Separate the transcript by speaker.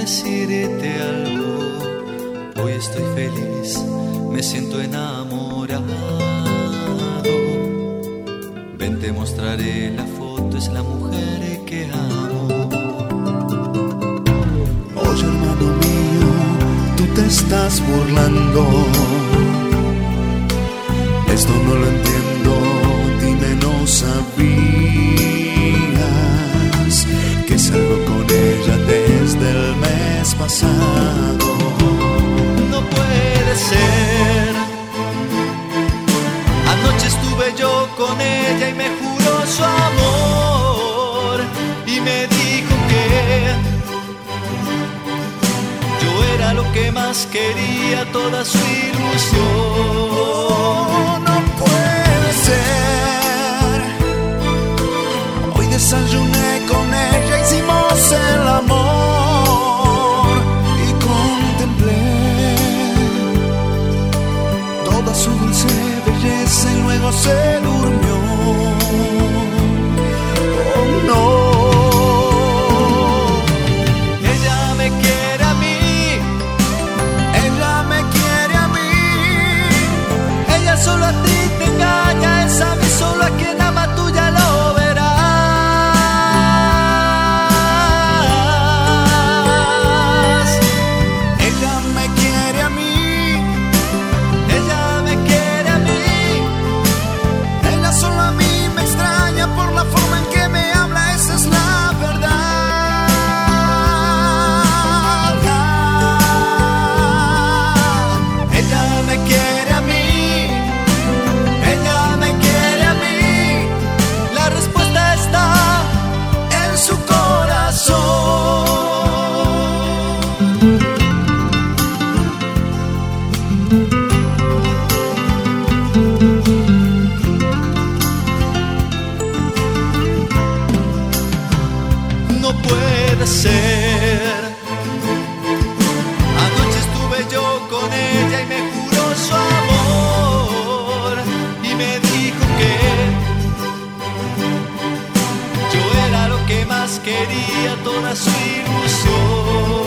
Speaker 1: decirte algo. Hoy estoy feliz, me siento enamorado. Ven, te mostraré la foto, es la mujer que amo.
Speaker 2: Oye, hermano mío, tú te estás burlando. Esto no lo entiendo, dime, ¿no sabías que salgo con ella desde el mes pasado?
Speaker 1: No puede ser. Anoche estuve yo con ella y me juró su amor y me dijo que yo era lo que más quería, toda su ilusión.
Speaker 2: No puede ser. Hoy desayuné con ella, hicimos el amor y contemplé toda su dulce belleza y luego se durmió. Oh no.
Speaker 1: Ella me quiere a mí,
Speaker 2: Ella me quiere a mí.
Speaker 1: ella solo a ti te engaña, es a mí solo a quien ama, tú ya lo verás.
Speaker 2: Ella me quiere a mí.
Speaker 1: Ella me quiere a mí,
Speaker 2: Ella solo a mí me extraña por la forma en que me habla, esa es la verdad.
Speaker 1: ella me quiere a mí, ella me quiere a mí. La respuesta está
Speaker 2: En su corazón.
Speaker 1: no puede ser. Anoche estuve yo con ella y me juró su amor y me dijo que yo era lo que más quería, toda su ilusión.